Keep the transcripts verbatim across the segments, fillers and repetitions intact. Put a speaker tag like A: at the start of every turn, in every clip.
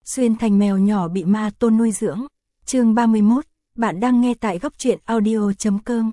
A: Xuyên thành mèo nhỏ bị ma tôn nuôi dưỡng. Chương ba mươi mốt, bạn đang nghe tại góc truyện audio chấm com.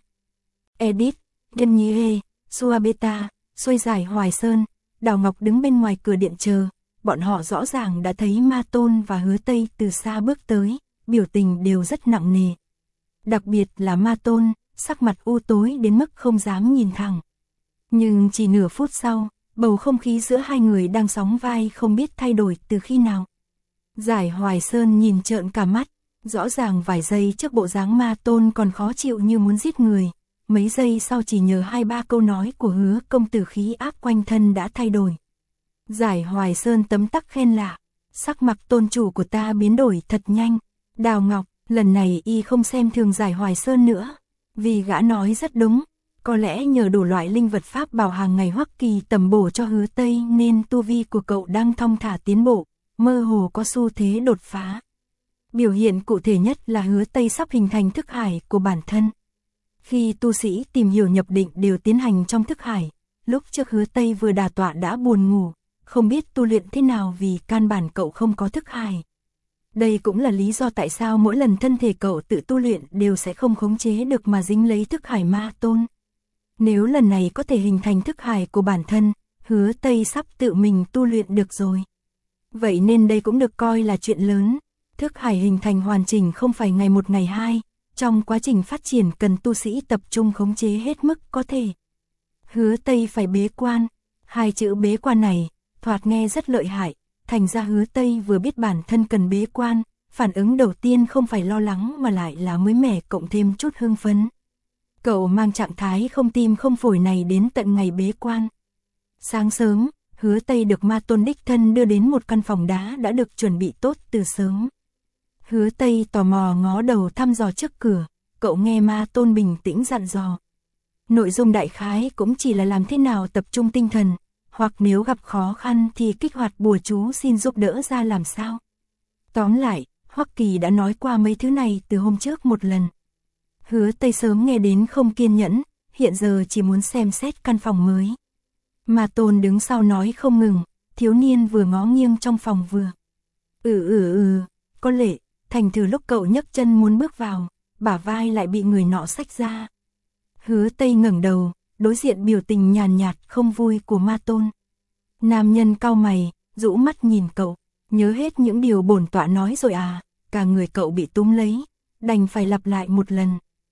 A: Edit, Đân Nhí Hê, Suabeta, Xuôi Giải Hoài Sơn, Đào Ngọc đứng bên ngoài cửa điện chờ, bọn họ rõ ràng đã thấy ma tôn và Hứa Tây từ xa bước tới, biểu tình đều rất nặng nề. Đặc biệt là ma tôn, sắc mặt u tối đến mức không dám nhìn thẳng. Nhưng chỉ nửa phút sau, bầu không khí giữa hai người đang sóng vai không biết thay đổi từ khi nào. Giải Hoài Sơn nhìn trợn cả mắt, rõ ràng vài giây trước bộ dáng ma tôn còn khó chịu như muốn giết người, mấy giây sau chỉ nhờ hai ba câu nói của Hứa công tử khí áp quanh thân đã thay đổi. Giải Hoài Sơn tấm tắc khen lạ, sắc mặt tôn chủ của ta biến đổi thật nhanh. Đào Ngọc, lần này y không xem thường Giải Hoài Sơn nữa, vì gã nói rất đúng, có lẽ nhờ đủ loại linh vật pháp bảo hàng ngày Hoắc Kỳ tầm bổ cho Hứa Tây nên tu vi của cậu đang thong thả tiến bộ, mơ hồ có xu thế đột phá. Biểu hiện cụ thể nhất là Hứa Tây sắp hình thành thức hải của bản thân. Khi tu sĩ tìm hiểu nhập định đều tiến hành trong thức hải, lúc trước Hứa Tây vừa đả tọa đã buồn ngủ, không biết tu luyện thế nào vì căn bản cậu không có thức hải. Đây cũng là lý do tại sao mỗi lần thân thể cậu tự tu luyện đều sẽ không khống chế được mà dính lấy thức hải ma tôn. Nếu lần này có thể hình thành thức hải của bản thân, Hứa Tây sắp tự mình tu luyện được rồi. Vậy nên đây cũng được coi là chuyện lớn. Thức hải hình thành hoàn chỉnh không phải ngày một ngày hai, trong quá trình phát triển cần tu sĩ tập trung khống chế hết mức có thể. Hứa Tây phải bế quan, hai chữ bế quan này, thoạt nghe rất lợi hại, thành ra Hứa Tây vừa biết bản thân cần bế quan, phản ứng đầu tiên không phải lo lắng mà lại là mới mẻ cộng thêm chút hưng phấn. Cậu mang trạng thái không tim không phổi này đến tận ngày bế quan. Sáng sớm, Hứa Tây được ma tôn đích thân đưa đến một căn phòng đá đã được chuẩn bị tốt từ sớm. Hứa Tây tò mò ngó đầu thăm dò trước cửa, cậu nghe ma tôn bình tĩnh dặn dò. Nội dung đại khái cũng chỉ là làm thế nào tập trung tinh thần, hoặc nếu gặp khó khăn thì kích hoạt bùa chú xin giúp đỡ ra làm sao. Tóm lại, Hoắc Kỳ đã nói qua mấy thứ này từ hôm trước một lần. Hứa Tây sớm nghe đến không kiên nhẫn, hiện giờ chỉ muốn xem xét căn phòng mới. Ma tôn đứng sau nói không ngừng, thiếu niên vừa ngó nghiêng trong phòng vừa. Ừ ừ ừ, có lệ, thành thử lúc cậu nhấc chân muốn bước vào, bả vai lại bị người nọ xách ra. Hứa Tây ngẩng đầu, đối diện biểu tình nhàn nhạt không vui của ma tôn. Nam nhân cau mày, rũ mắt nhìn cậu, nhớ hết những điều bổn tọa nói rồi à, cả người cậu bị túm lấy, đành phải lặp lại một lần.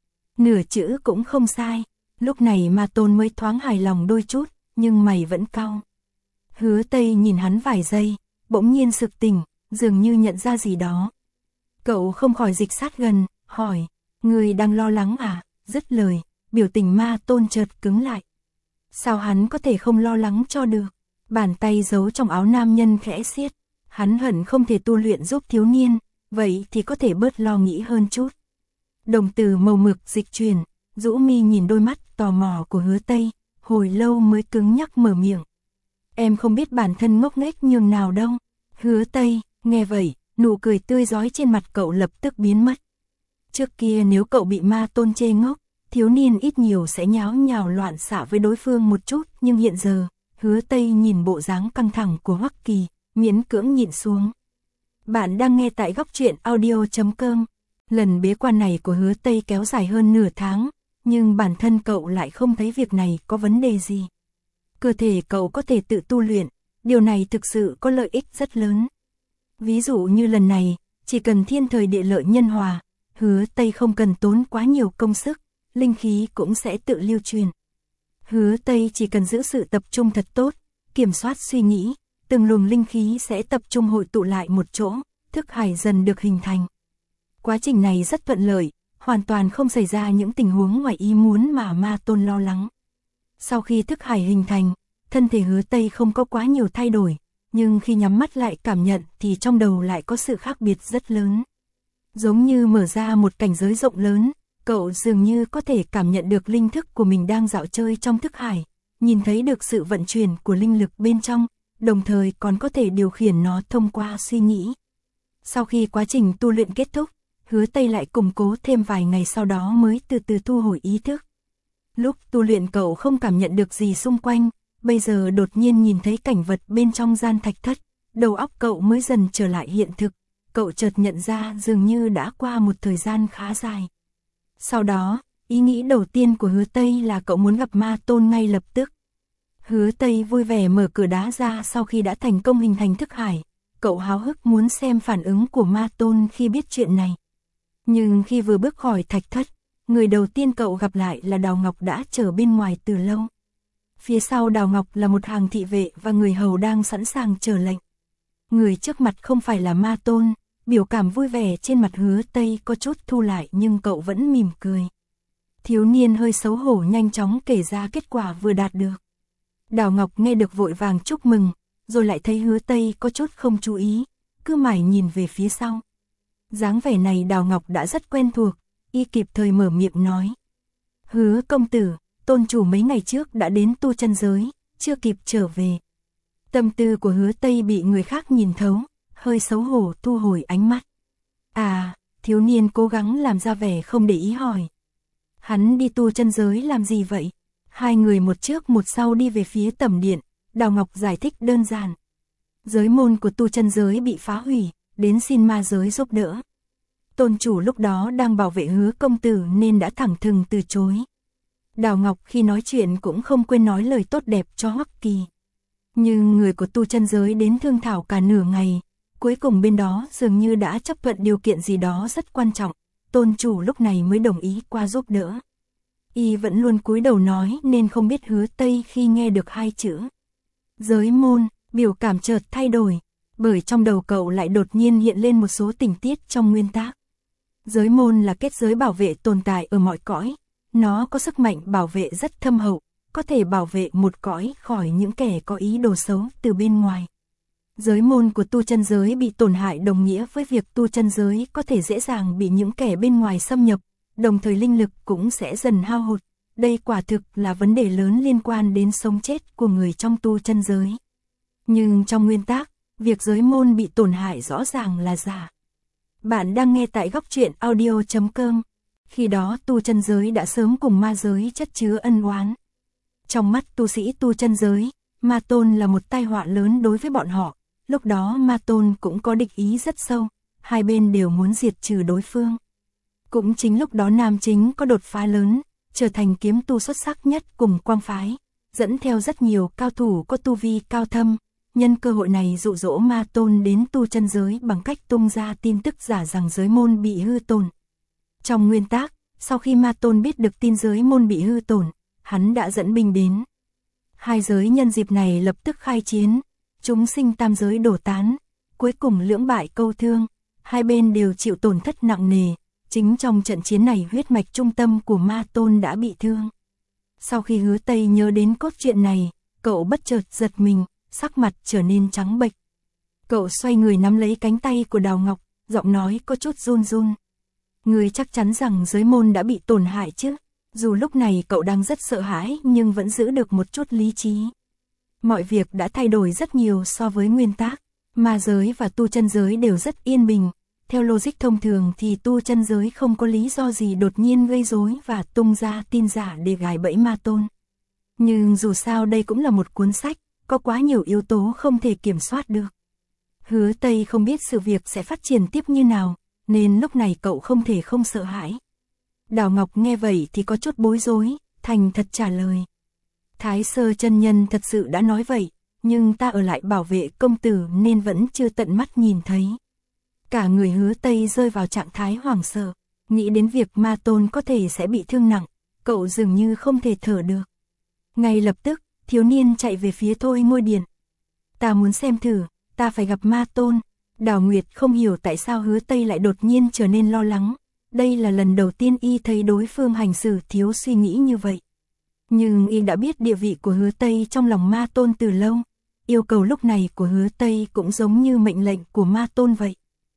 A: Nửa chữ cũng không sai, lúc này ma tôn mới thoáng hài lòng đôi chút, nhưng mày vẫn cau. Hứa Tây nhìn hắn vài giây, bỗng nhiên sực tỉnh, dường như nhận ra gì đó. Cậu không khỏi dịch sát gần, hỏi, người đang lo lắng à, dứt lời, biểu tình ma tôn chợt cứng lại. Sao hắn có thể không lo lắng cho được, bàn tay giấu trong áo nam nhân khẽ siết, hắn hận không thể tu luyện giúp thiếu niên, vậy thì có thể bớt lo nghĩ hơn chút. Đồng từ màu mực dịch chuyển, rũ mi nhìn đôi mắt tò mò của Hứa Tây, hồi lâu mới cứng nhắc mở miệng. Em không biết bản thân ngốc nghếch nhường nào đâu. Hứa Tây, nghe vậy, nụ cười tươi rói trên mặt cậu lập tức biến mất. Trước kia nếu cậu bị ma tôn chê ngốc, thiếu niên ít nhiều sẽ nháo nhào loạn xạ với đối phương một chút, nhưng hiện giờ, Hứa Tây nhìn bộ dáng căng thẳng của Hoắc Kỳ, miễn cưỡng nhịn xuống. Bạn đang nghe tại góc truyện audio chấm com. Lần bế quan này của Hứa Tây kéo dài hơn nửa tháng, nhưng bản thân cậu lại không thấy việc này có vấn đề gì. Cơ thể cậu có thể tự tu luyện, điều này thực sự có lợi ích rất lớn. Ví dụ như lần này, chỉ cần thiên thời địa lợi nhân hòa, Hứa Tây không cần tốn quá nhiều công sức, linh khí cũng sẽ tự lưu truyền. Hứa Tây chỉ cần giữ sự tập trung thật tốt, kiểm soát suy nghĩ, từng luồng linh khí sẽ tập trung hội tụ lại một chỗ, thức hải dần được hình thành. Quá trình này rất thuận lợi, hoàn toàn không xảy ra những tình huống ngoài ý muốn mà ma tôn lo lắng. Sau khi thức hải hình thành, thân thể Hứa Tây không có quá nhiều thay đổi, nhưng khi nhắm mắt lại cảm nhận thì trong đầu lại có sự khác biệt rất lớn. Giống như mở ra một cảnh giới rộng lớn, cậu dường như có thể cảm nhận được linh thức của mình đang dạo chơi trong thức hải, nhìn thấy được sự vận chuyển của linh lực bên trong, đồng thời còn có thể điều khiển nó thông qua suy nghĩ. Sau khi quá trình tu luyện kết thúc, Hứa Tây lại củng cố thêm vài ngày sau đó mới từ từ thu hồi ý thức. Lúc tu luyện cậu không cảm nhận được gì xung quanh, bây giờ đột nhiên nhìn thấy cảnh vật bên trong gian thạch thất, đầu óc cậu mới dần trở lại hiện thực, cậu chợt nhận ra dường như đã qua một thời gian khá dài. Sau đó, ý nghĩ đầu tiên của Hứa Tây là cậu muốn gặp Ma Tôn ngay lập tức. Hứa Tây vui vẻ mở cửa đá ra sau khi đã thành công hình thành thức hải, cậu háo hức muốn xem phản ứng của Ma Tôn khi biết chuyện này. Nhưng khi vừa bước khỏi thạch thất, người đầu tiên cậu gặp lại là Đào Ngọc đã chờ bên ngoài từ lâu. Phía sau Đào Ngọc là một hàng thị vệ và người hầu đang sẵn sàng chờ lệnh. Người trước mặt không phải là Ma Tôn, biểu cảm vui vẻ trên mặt Hứa Tây có chút thu lại nhưng cậu vẫn mỉm cười. Thiếu niên hơi xấu hổ nhanh chóng kể ra kết quả vừa đạt được. Đào Ngọc nghe được vội vàng chúc mừng, rồi lại thấy Hứa Tây có chút không chú ý, cứ mải nhìn về phía sau. Dáng vẻ này Đào Ngọc đã rất quen thuộc, y kịp thời mở miệng nói. Hứa công tử, tôn chủ mấy ngày trước đã đến tu chân giới, chưa kịp trở về. Tâm tư của Hứa Tây bị người khác nhìn thấu, hơi xấu hổ thu hồi ánh mắt. À, thiếu niên cố gắng làm ra vẻ không để ý hỏi. Hắn đi tu chân giới làm gì vậy? Hai người một trước một sau đi về phía tẩm điện, Đào Ngọc giải thích đơn giản. Giới môn của tu chân giới bị phá hủy, đến xin ma giới giúp đỡ. Tôn chủ lúc đó đang bảo vệ Hứa công tử nên đã thẳng thừng từ chối. Đào Ngọc khi nói chuyện cũng không quên nói lời tốt đẹp cho Hoắc Kỳ. Nhưng người của tu chân giới đến thương thảo cả nửa ngày, cuối cùng bên đó dường như đã chấp thuận điều kiện gì đó rất quan trọng, tôn chủ lúc này mới đồng ý qua giúp đỡ. Y vẫn luôn cúi đầu nói nên không biết Hứa Tây khi nghe được hai chữ giới môn, biểu cảm chợt thay đổi, bởi trong đầu cậu lại đột nhiên hiện lên một số tình tiết trong nguyên tác. Giới môn là kết giới bảo vệ tồn tại ở mọi cõi, nó có sức mạnh bảo vệ rất thâm hậu, có thể bảo vệ một cõi khỏi những kẻ có ý đồ xấu từ bên ngoài. Giới môn của tu chân giới bị tổn hại đồng nghĩa với việc tu chân giới có thể dễ dàng bị những kẻ bên ngoài xâm nhập, đồng thời linh lực cũng sẽ dần hao hụt. Đây quả thực là vấn đề lớn liên quan đến sống chết của người trong tu chân giới. Nhưng trong nguyên tác, việc giới môn bị tổn hại rõ ràng là giả. Bạn đang nghe tại góc truyện audio chấm com. Khi đó tu chân giới đã sớm cùng ma giới chất chứa ân oán. Trong mắt tu sĩ tu chân giới, Ma Tôn là một tai họa lớn đối với bọn họ. Lúc đó Ma Tôn cũng có địch ý rất sâu, hai bên đều muốn diệt trừ đối phương. Cũng chính lúc đó Nam Chính có đột phá lớn, trở thành kiếm tu xuất sắc nhất cùng Quang Phái, dẫn theo rất nhiều cao thủ có tu vi cao thâm. Nhân cơ hội này dụ dỗ Ma Tôn đến tu chân giới bằng cách tung ra tin tức giả rằng giới môn bị hư tổn. Trong nguyên tác, sau khi Ma Tôn biết được tin giới môn bị hư tổn, hắn đã dẫn binh đến. Hai giới nhân dịp này lập tức khai chiến, chúng sinh tam giới đổ tán, cuối cùng lưỡng bại câu thương, hai bên đều chịu tổn thất nặng nề. Chính trong trận chiến này huyết mạch trung tâm của Ma Tôn đã bị thương. Sau khi Hứa Tây nhớ đến cốt truyện này, cậu bất chợt giật mình, sắc mặt trở nên trắng bệch. Cậu xoay người nắm lấy cánh tay của Đào Ngọc, giọng nói có chút run run. Người chắc chắn rằng giới môn đã bị tổn hại chứ? Dù lúc này cậu đang rất sợ hãi nhưng vẫn giữ được một chút lý trí. Mọi việc đã thay đổi rất nhiều so với nguyên tác. Ma giới và tu chân giới đều rất yên bình. Theo logic thông thường thì tu chân giới không có lý do gì đột nhiên gây rối và tung ra tin giả để gài bẫy Ma Tôn. Nhưng dù sao đây cũng là một cuốn sách, có quá nhiều yếu tố không thể kiểm soát được. Hứa Tây không biết sự việc sẽ phát triển tiếp như nào, nên lúc này cậu không thể không sợ hãi. Đào Ngọc nghe vậy thì có chút bối rối, thành thật trả lời. Thái Sơ chân nhân thật sự đã nói vậy, nhưng ta ở lại bảo vệ công tử nên vẫn chưa tận mắt nhìn thấy. Cả người Hứa Tây rơi vào trạng thái hoảng sợ, nghĩ đến việc Ma Tôn có thể sẽ bị thương nặng, cậu dường như không thể thở được. Ngay lập tức, thiếu niên chạy về phía Thôi Ngôi Điện. Ta muốn xem thử, ta phải gặp Ma Tôn. Đào Nguyệt không hiểu tại sao Hứa Tây lại đột nhiên trở nên lo lắng. Đây là lần đầu tiên y thấy đối phương hành xử thiếu suy nghĩ như vậy. Nhưng y đã biết địa vị của Hứa Tây trong lòng Ma Tôn từ lâu. Yêu cầu lúc này của Hứa Tây cũng giống như mệnh lệnh của Ma Tôn vậy.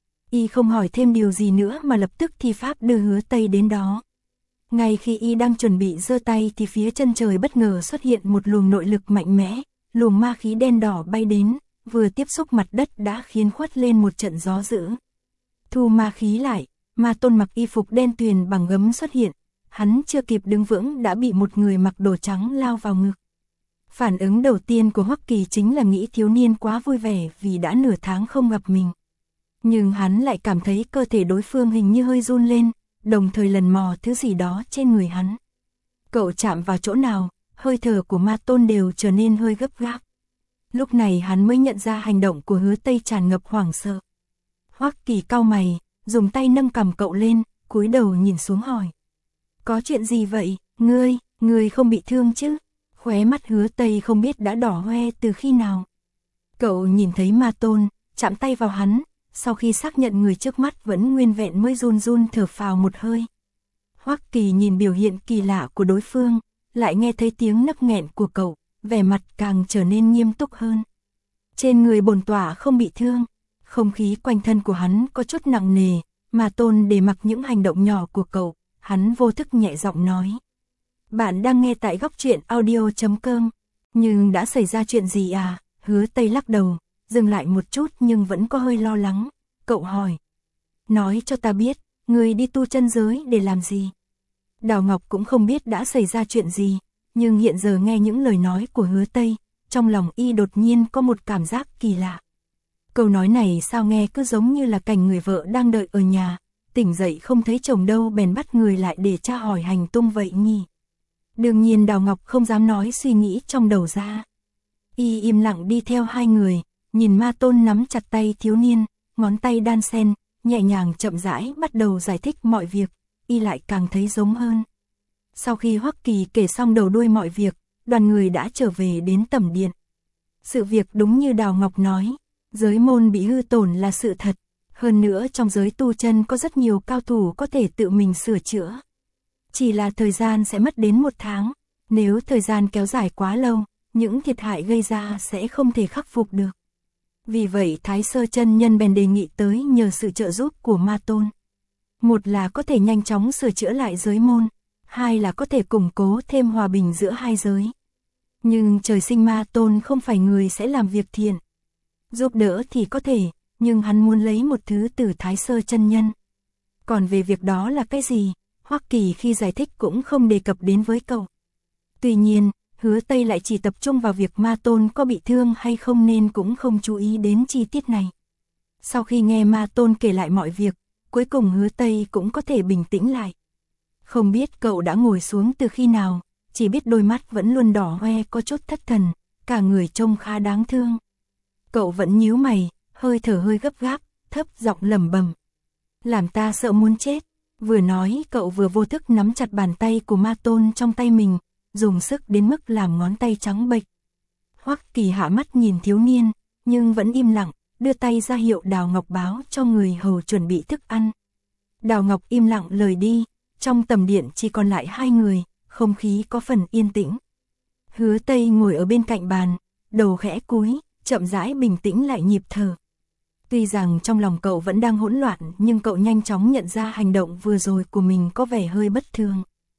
A: Y không hỏi thêm điều gì nữa mà lập tức thi pháp đưa Hứa Tây đến đó. Ngay khi y đang chuẩn bị giơ tay thì phía chân trời bất ngờ xuất hiện một luồng nội lực mạnh mẽ, luồng ma khí đen đỏ bay đến, vừa tiếp xúc mặt đất đã khiến khuất lên một trận gió dữ. Thu ma khí lại, Ma Tôn mặc y phục đen tuyền bằng gấm xuất hiện, hắn chưa kịp đứng vững đã bị một người mặc đồ trắng lao vào ngực. Phản ứng đầu tiên của Hoắc Kỳ chính là nghĩ thiếu niên quá vui vẻ vì đã nửa tháng không gặp mình. Nhưng hắn lại cảm thấy cơ thể đối phương hình như hơi run lên, đồng thời lần mò thứ gì đó trên người hắn. Cậu chạm vào chỗ nào, hơi thở của Ma Tôn đều trở nên hơi gấp gáp. Lúc này hắn mới nhận ra hành động của Hứa Tây tràn ngập hoảng sợ. Hoắc Kỳ cau mày, dùng tay nâng cằm cậu lên, cúi đầu nhìn xuống hỏi. Có chuyện gì vậy, ngươi, ngươi không bị thương chứ? Khóe mắt Hứa Tây không biết đã đỏ hoe từ khi nào. Cậu nhìn thấy Ma Tôn, chạm tay vào hắn, sau khi xác nhận người trước mắt vẫn nguyên vẹn mới run run thở phào một hơi. Hoắc Kỳ nhìn biểu hiện kỳ lạ của đối phương, lại nghe thấy tiếng nấc nghẹn của cậu, vẻ mặt càng trở nên nghiêm túc hơn. Trên người bổn tọa không bị thương, không khí quanh thân của hắn có chút nặng nề, Ma Tôn để mặc những hành động nhỏ của cậu, hắn vô thức nhẹ giọng nói. Bạn đang nghe tại góc truyện audio chấm com, nhưng đã xảy ra chuyện gì à? Hứa Tây lắc đầu, dừng lại một chút nhưng vẫn có hơi lo lắng, cậu hỏi. Nói cho ta biết, người đi tu chân giới để làm gì? Đào Ngọc cũng không biết đã xảy ra chuyện gì, nhưng hiện giờ nghe những lời nói của Hứa Tây, trong lòng y đột nhiên có một cảm giác kỳ lạ. Câu nói này sao nghe cứ giống như là cảnh người vợ đang đợi ở nhà, tỉnh dậy không thấy chồng đâu bèn bắt người lại để tra hỏi hành tung vậy nhỉ. Đương nhiên Đào Ngọc không dám nói suy nghĩ trong đầu ra. Y im lặng đi theo hai người, nhìn Ma Tôn nắm chặt tay thiếu niên, ngón tay đan sen, nhẹ nhàng chậm rãi bắt đầu giải thích mọi việc, y lại càng thấy giống hơn. Sau khi Hoắc Kỳ kể xong đầu đuôi mọi việc, đoàn người đã trở về đến tẩm điện. Sự việc đúng như Đào Ngọc nói, giới môn bị hư tổn là sự thật, hơn nữa trong giới tu chân có rất nhiều cao thủ có thể tự mình sửa chữa. Chỉ là thời gian sẽ mất đến một tháng, nếu thời gian kéo dài quá lâu, những thiệt hại gây ra sẽ không thể khắc phục được. Vì vậy Thái Sơ chân nhân bèn đề nghị tới nhờ sự trợ giúp của Ma Tôn. Một là có thể nhanh chóng sửa chữa lại giới môn, hai là có thể củng cố thêm hòa bình giữa hai giới. Nhưng trời sinh Ma Tôn không phải người sẽ làm việc thiện. Giúp đỡ thì có thể, nhưng hắn muốn lấy một thứ từ Thái Sơ chân nhân. Còn về việc đó là cái gì, Hoắc Kỳ khi giải thích cũng không đề cập đến với cậu. Tuy nhiên, Hứa Tây lại chỉ tập trung vào việc Ma Tôn có bị thương hay không nên cũng không chú ý đến chi tiết này. Sau khi nghe Ma Tôn kể lại mọi việc, cuối cùng Hứa Tây cũng có thể bình tĩnh lại. Không biết cậu đã ngồi xuống từ khi nào, chỉ biết đôi mắt vẫn luôn đỏ hoe có chút thất thần, cả người trông khá đáng thương. Cậu vẫn nhíu mày, hơi thở hơi gấp gáp, thấp giọng lẩm bẩm. Làm ta sợ muốn chết. Vừa nói cậu vừa vô thức nắm chặt bàn tay của Ma Tôn trong tay mình, dùng sức đến mức làm ngón tay trắng bệch. Hoắc Kỳ hạ mắt nhìn thiếu niên, nhưng vẫn im lặng, đưa tay ra hiệu Đào Ngọc báo cho người hầu chuẩn bị thức ăn. Đào Ngọc im lặng rời đi, trong tầm điện chỉ còn lại hai người, không khí có phần yên tĩnh. Hứa Tây ngồi ở bên cạnh bàn, đầu khẽ cúi, chậm rãi bình tĩnh lại nhịp thở. Tuy rằng trong lòng cậu vẫn đang hỗn loạn nhưng cậu nhanh chóng nhận ra hành động vừa rồi của mình có vẻ hơi bất thường.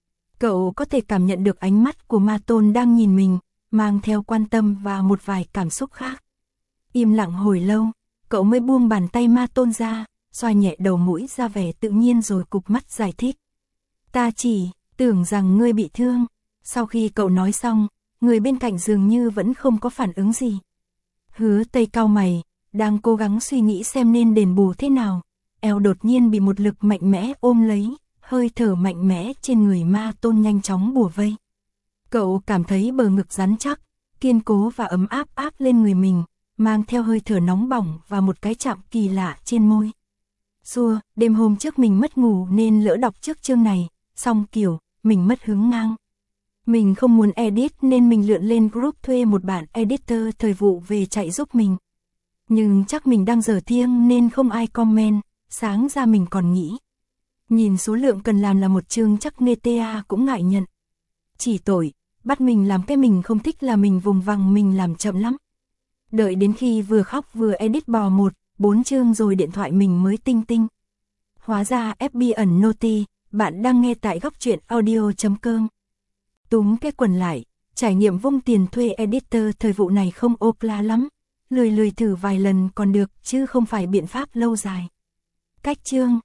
A: Cậu có thể cảm nhận được ánh mắt của Ma Tôn đang nhìn mình, mang theo quan tâm và một vài cảm xúc khác. Im lặng hồi lâu, cậu mới buông bàn tay Ma Tôn ra, xoa nhẹ đầu mũi ra vẻ tự nhiên rồi cụp mắt giải thích. Ta chỉ tưởng rằng ngươi bị thương. Sau khi cậu nói xong, người bên cạnh dường như vẫn không có phản ứng gì. Hứa Tây cau mày, đang cố gắng suy nghĩ xem nên đền bù thế nào, eo đột nhiên bị một lực mạnh mẽ ôm lấy, hơi thở mạnh mẽ trên người Ma Tôn nhanh chóng bủa vây. Cậu cảm thấy bờ ngực rắn chắc, kiên cố và ấm áp áp lên người mình, mang theo hơi thở nóng bỏng và một cái chạm kỳ lạ trên môi. Xua, đêm hôm trước mình mất ngủ nên lỡ đọc trước chương này, xong kiểu, mình mất hứng ngang. Mình không muốn edit nên mình lượn lên group thuê một bạn editor thời vụ về chạy giúp mình. Nhưng chắc mình đang dở thiêng nên không ai comment, sáng ra mình còn nghĩ. Nhìn số lượng cần làm là một chương chắc Nê tê a cũng ngại nhận. Chỉ tội, bắt mình làm cái mình không thích là mình vùng vằng mình làm chậm lắm. Đợi đến khi vừa khóc vừa edit bò một, bốn chương rồi điện thoại mình mới tinh tinh. Hóa ra ép bê ẩn noti, bạn đang nghe tại góc truyện audio chấm com. Túm cái quần lại, trải nghiệm vung tiền thuê editor thời vụ này không ốp la lắm. Lười lười thử vài lần còn được chứ không phải biện pháp lâu dài. Cách chương